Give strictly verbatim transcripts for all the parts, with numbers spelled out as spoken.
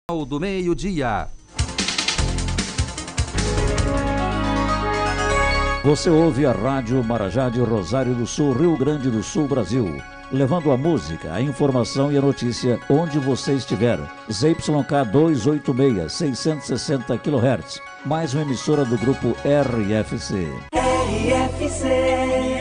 do meio-dia. Você ouve a Rádio Marajá de Rosário do Sul, Rio Grande do Sul, Brasil, levando a música, a informação e a notícia onde você estiver. Z Y K duzentos e oitenta e seis, seiscentos e sessenta quilohertz, mais uma emissora do grupo R F C. R F C.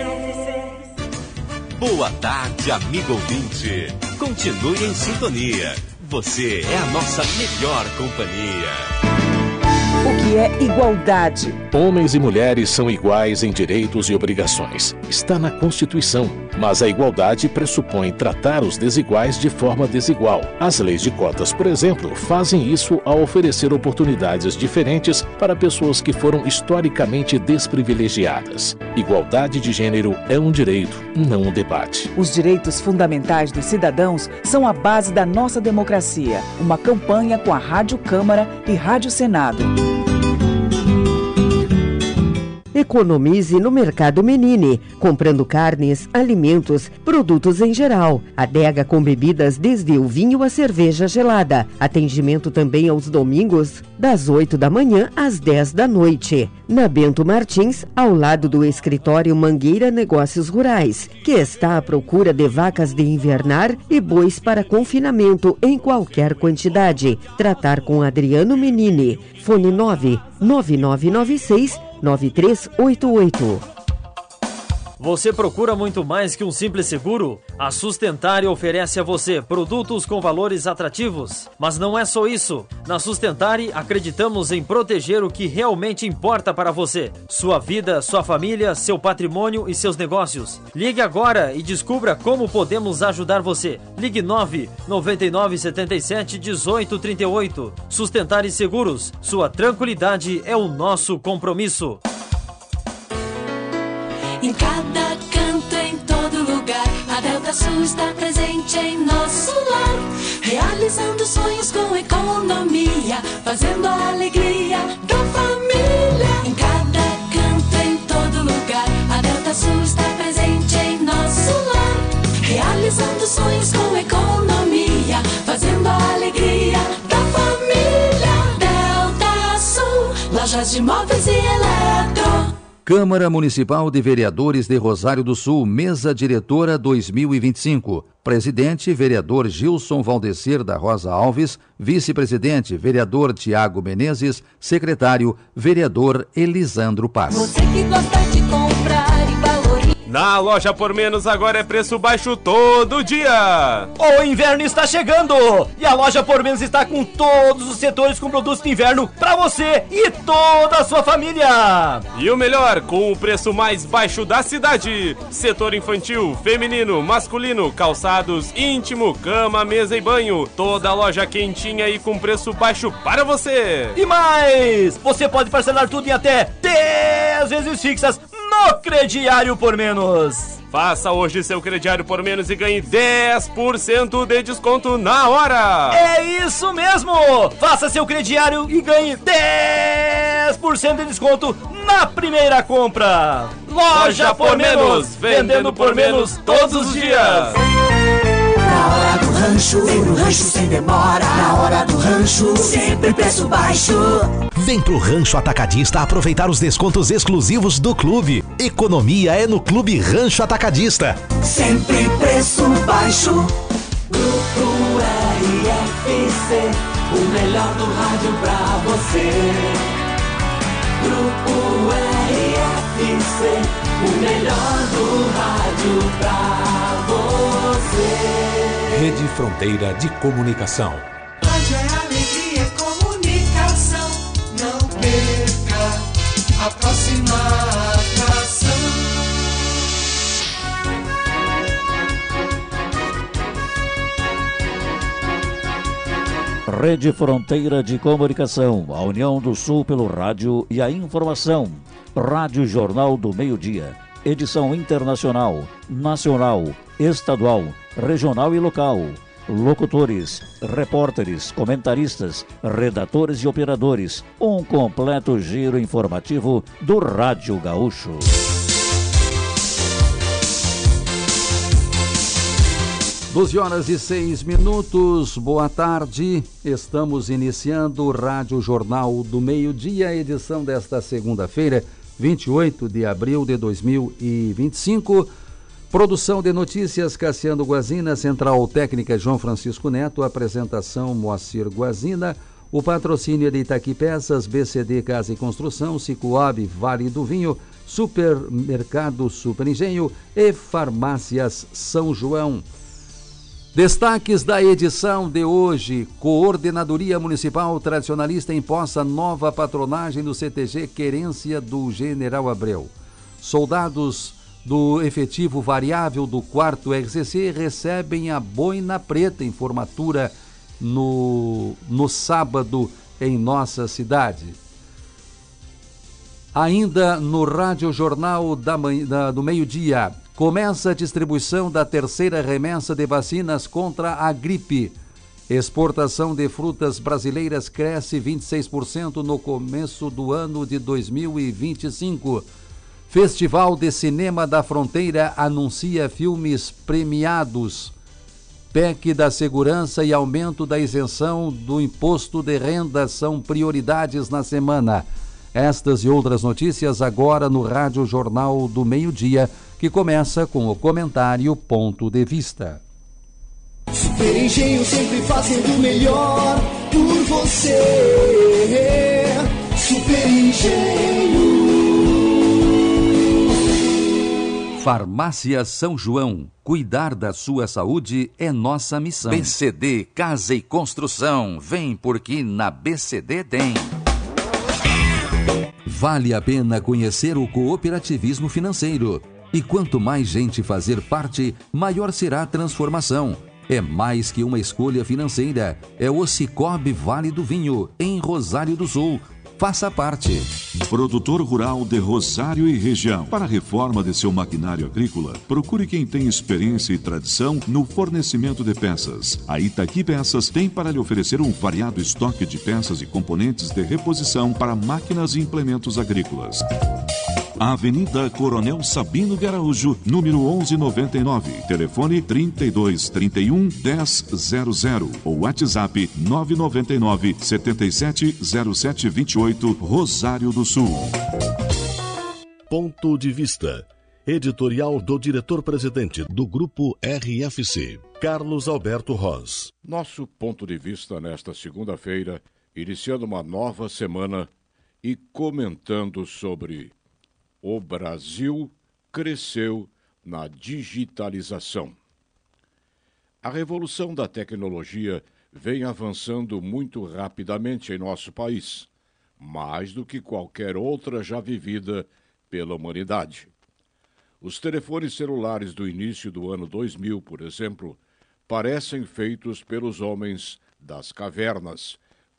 Boa tarde, amigo ouvinte. Continue em sintonia. Você é a nossa melhor companhia. O que é igualdade? Homens e mulheres são iguais em direitos e obrigações. Está na Constituição. Mas a igualdade pressupõe tratar os desiguais de forma desigual. As leis de cotas, por exemplo, fazem isso ao oferecer oportunidades diferentes para pessoas que foram historicamente desprivilegiadas. Igualdade de gênero é um direito, não um debate. Os direitos fundamentais dos cidadãos são a base da nossa democracia. Uma campanha com a Rádio Câmara e Rádio Senado. Economize no Mercado Menine, comprando carnes, alimentos, produtos em geral. Adega com bebidas desde o vinho à cerveja gelada. Atendimento também aos domingos, das oito da manhã às dez da noite. Na Bento Martins, ao lado do escritório Mangueira Negócios Rurais, que está à procura de vacas de invernar e bois para confinamento em qualquer quantidade. Tratar com Adriano Menine. Fone nove nove nove nove seis nove três oito oito. Você procura muito mais que um simples seguro? A Sustentária oferece a você produtos com valores atrativos. Mas não é só isso. Na Sustentária acreditamos em proteger o que realmente importa para você. Sua vida, sua família, seu patrimônio e seus negócios. Ligue agora e descubra como podemos ajudar você. Ligue nove nove nove sete sete um oito três oito. Sustentária Seguros. Sua tranquilidade é o nosso compromisso. Em cada canto, em todo lugar, a Delta Sul está presente em nosso lar, realizando sonhos com economia, fazendo a alegria da família. Em cada canto, em todo lugar, a Delta Sul está presente em nosso lar, realizando sonhos com economia, fazendo a alegria da família. Delta Sul, lojas de móveis e eletro. Câmara Municipal de Vereadores de Rosário do Sul, Mesa Diretora dois mil e vinte e cinco. Presidente, vereador Gilson Valdecer da Rosa Alves. Vice-presidente, vereador Tiago Menezes. Secretário, vereador Elisandro Paz. Você que gosta de comprar e valorizar. Na Loja Por Menos agora é preço baixo todo dia. O inverno está chegando e a Loja Por Menos está com todos os setores com produtos de inverno para você e toda a sua família. E o melhor, com o preço mais baixo da cidade. Setor infantil, feminino, masculino, calçados, íntimo, cama, mesa e banho. Toda a loja quentinha e com preço baixo para você. E mais, você pode parcelar tudo em até dez vezes fixas no crediário Por Menos. Faça hoje seu crediário Por Menos e ganhe dez por cento de desconto na hora. É isso mesmo! Faça seu crediário e ganhe dez por cento de desconto na primeira compra. Loja, Loja Por, por Menos, menos, vendendo por menos todos os dias. Na hora do rancho, vem pro rancho sem demora. Na hora do rancho, sempre preço baixo. Vem pro Rancho Atacadista aproveitar os descontos exclusivos do clube. Economia é no Clube Rancho Atacadista. Sempre preço baixo. Grupo R F C, o melhor do rádio pra você. Grupo R F C, o melhor do rádio pra você. Rede Fronteira de Comunicação. Rádio é alegria, é comunicação. Não perca a próxima atração. Rede Fronteira de Comunicação, a união do Sul pelo rádio e a informação. Rádio Jornal do Meio-Dia, edição internacional, nacional, estadual, regional e local. Locutores, repórteres, comentaristas, redatores e operadores. Um completo giro informativo do Rádio Gaúcho. doze horas e seis minutos, boa tarde. Estamos iniciando o Rádio Jornal do Meio-Dia, edição desta segunda-feira, vinte e oito de abril de dois mil e vinte e cinco. Produção de notícias, Cassiano Guazina, Central Técnica João Francisco Neto, apresentação Moacir Guazina, o patrocínio de Itaqui Peças, B C D Casa e Construção, Cicobi, Vale do Vinho, Supermercado Super Engenho e Farmácias São João. Destaques da edição de hoje: Coordenadoria Municipal Tradicionalista imposta nova patronagem do C T G Querência do General Abreu. Soldados do efetivo variável do quarto R C C recebem a boina preta em formatura no, no sábado em nossa cidade. Ainda no Rádio Jornal da manhã, da, do meio-dia, começa a distribuição da terceira remessa de vacinas contra a gripe. Exportação de frutas brasileiras cresce vinte e seis por cento no começo do ano de dois mil e vinte e cinco. Festival de Cinema da Fronteira anuncia filmes premiados. P E C da Segurança e aumento da isenção do imposto de renda são prioridades na semana. Estas e outras notícias agora no Rádio Jornal do Meio-Dia, que começa com o comentário Ponto de Vista. Super Engenho sempre fazendo melhor por você. Super Engenho. Farmácia São João. Cuidar da sua saúde é nossa missão. B C D Casa e Construção. Vem porque na B C D tem. Vale a pena conhecer o cooperativismo financeiro. E quanto mais gente fazer parte, maior será a transformação. É mais que uma escolha financeira. É o Cicobi Vale do Vinho, em Rosário do Sul. Faça parte. Produtor rural de Rosário e região. Para a reforma de seu maquinário agrícola, procure quem tem experiência e tradição no fornecimento de peças. A Itaqui Peças tem para lhe oferecer um variado estoque de peças e componentes de reposição para máquinas e implementos agrícolas. Avenida Coronel Sabino Garaújo, número onze noventa e nove. Telefone trinta e dois, trinta e um, dez zero zero ou WhatsApp nove nove nove, sete sete zero sete dois oito, Rosário do Sul. Ponto de Vista. Editorial do diretor-presidente do Grupo R F C, Carlos Alberto Ross. Nosso ponto de vista nesta segunda-feira, iniciando uma nova semana e comentando sobre o Brasil cresceu na digitalização. A revolução da tecnologia vem avançando muito rapidamente em nosso país, mais do que qualquer outra já vivida pela humanidade. Os telefones celulares do início do ano dois mil, por exemplo, parecem feitos pelos homens das cavernas